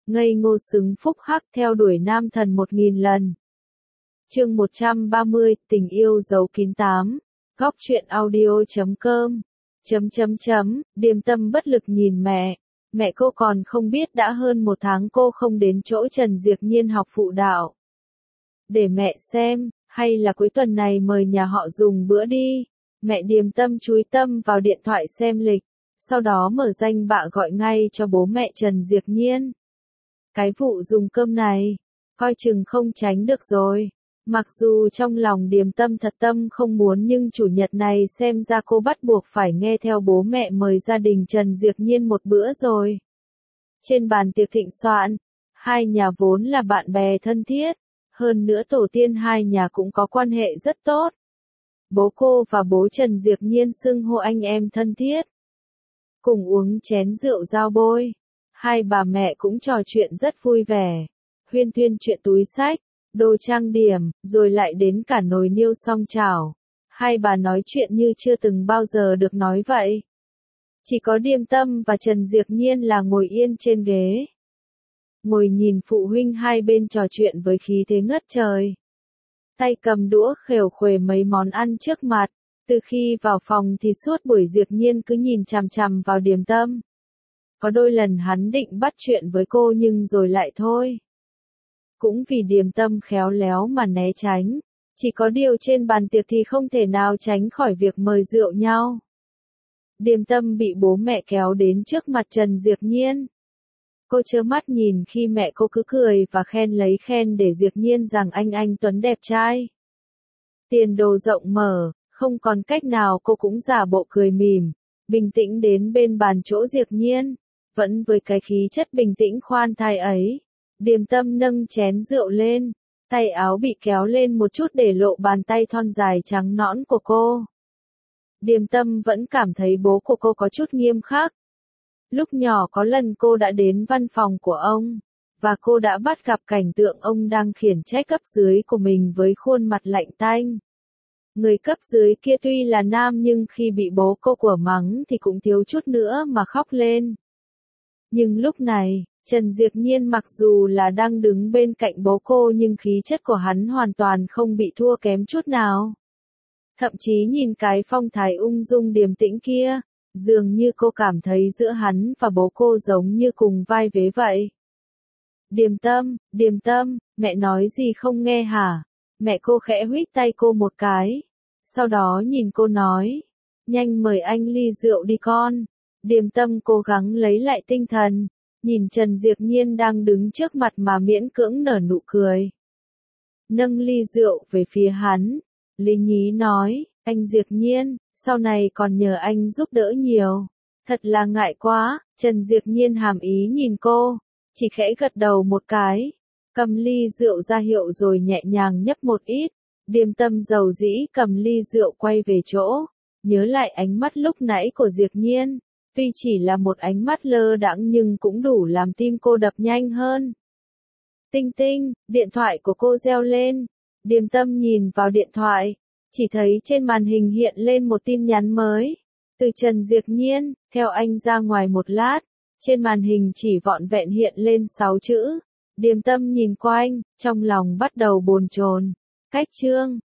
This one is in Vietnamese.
ngây ngô xứng phúc hắc theo đuổi nam thần 1000 lần. Chương 130, tình yêu giấu kín 8. Góc truyện audio.com. Điềm Tâm bất lực nhìn mẹ. Mẹ cô còn không biết đã hơn 1 tháng cô không đến chỗ Trần Diệp Nhiên học phụ đạo. Để mẹ xem, hay là cuối tuần này mời nhà họ dùng bữa đi. Mẹ Điềm Tâm chúi tâm vào điện thoại xem lịch, sau đó mở danh bạ gọi ngay cho bố mẹ Trần Diệp Nhiên. Cái vụ dùng cơm này, coi chừng không tránh được rồi. Mặc dù trong lòng Điềm Tâm thật tâm không muốn, nhưng chủ nhật này xem ra cô bắt buộc phải nghe theo bố mẹ mời gia đình Trần Diệp Nhiên một bữa rồi. Trên bàn tiệc thịnh soạn, hai nhà vốn là bạn bè thân thiết, hơn nữa tổ tiên hai nhà cũng có quan hệ rất tốt. Bố cô và bố Trần Diệp Nhiên xưng hô anh em thân thiết. Cùng uống chén rượu giao bôi, hai bà mẹ cũng trò chuyện rất vui vẻ, huyên thuyên chuyện túi xách, đồ trang điểm, rồi lại đến cả nồi niêu song chảo. Hai bà nói chuyện như chưa từng bao giờ được nói vậy. Chỉ có Điềm Tâm và Trần Diệp Nhiên là ngồi yên trên ghế, ngồi nhìn phụ huynh hai bên trò chuyện với khí thế ngất trời. Tay cầm đũa khều khuề mấy món ăn trước mặt. Từ khi vào phòng thì suốt buổi Diệp Nhiên cứ nhìn chằm chằm vào Điềm Tâm. Có đôi lần hắn định bắt chuyện với cô nhưng rồi lại thôi. Cũng vì Điềm Tâm khéo léo mà né tránh. Chỉ có điều trên bàn tiệc thì không thể nào tránh khỏi việc mời rượu nhau. Điềm Tâm bị bố mẹ kéo đến trước mặt Trần Diệp Nhiên. Cô trơ mắt nhìn khi mẹ cô cứ cười và khen lấy khen để Diệp Nhiên rằng anh Tuấn đẹp trai. Tiền đồ rộng mở, không còn cách nào cô cũng giả bộ cười mỉm, bình tĩnh đến bên bàn chỗ Diệp Nhiên. Vẫn với cái khí chất bình tĩnh khoan thai ấy, Điềm Tâm nâng chén rượu lên, tay áo bị kéo lên một chút để lộ bàn tay thon dài trắng nõn của cô. Điềm Tâm vẫn cảm thấy bố của cô có chút nghiêm khắc. Lúc nhỏ có lần cô đã đến văn phòng của ông, và cô đã bắt gặp cảnh tượng ông đang khiển trách cấp dưới của mình với khuôn mặt lạnh tanh. Người cấp dưới kia tuy là nam nhưng khi bị bố cô của mắng thì cũng thiếu chút nữa mà khóc lên. Nhưng lúc này, Trần Diệp Nhiên mặc dù là đang đứng bên cạnh bố cô nhưng khí chất của hắn hoàn toàn không bị thua kém chút nào. Thậm chí nhìn cái phong thái ung dung điềm tĩnh kia, dường như cô cảm thấy giữa hắn và bố cô giống như cùng vai vế vậy. Điềm Tâm, mẹ nói gì không nghe hả? Mẹ cô khẽ huých tay cô một cái. Sau đó nhìn cô nói, nhanh mời anh ly rượu đi con. Điềm Tâm cố gắng lấy lại tinh thần, nhìn Trần Diệp Nhiên đang đứng trước mặt mà miễn cưỡng nở nụ cười. Nâng ly rượu về phía hắn, lý nhí nói, anh Diệp Nhiên, sau này còn nhờ anh giúp đỡ nhiều. Thật là ngại quá. Trần Diệp Nhiên hàm ý nhìn cô, chỉ khẽ gật đầu một cái, cầm ly rượu ra hiệu rồi nhẹ nhàng nhấp một ít. Điềm Tâm dầu dĩ cầm ly rượu quay về chỗ, nhớ lại ánh mắt lúc nãy của Diệp Nhiên, tuy chỉ là một ánh mắt lơ đãng nhưng cũng đủ làm tim cô đập nhanh hơn. Tinh tinh, điện thoại của cô reo lên. Điềm Tâm nhìn vào điện thoại, chỉ thấy trên màn hình hiện lên một tin nhắn mới, từ Trần Diệp Nhiên. Theo anh ra ngoài một lát, trên màn hình chỉ vọn vẹn hiện lên 6 chữ. Điềm Tâm nhìn quanh, trong lòng bắt đầu bồn chồn. Cách chương